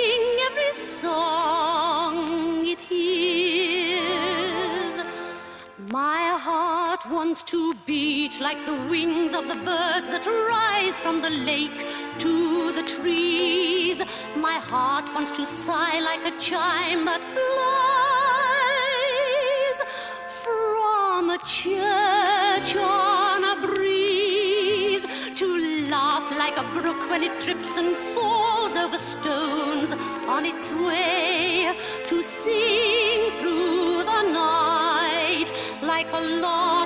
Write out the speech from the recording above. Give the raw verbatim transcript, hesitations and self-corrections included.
sing every song it hears. My heart wants to beat like the wings of the birds that rise from the lake to the trees. My heart wants to sigh like a chime that flies from a church on a breeze, to laugh like a brook when it trips and falls over stones on its way, to sing through the night like a long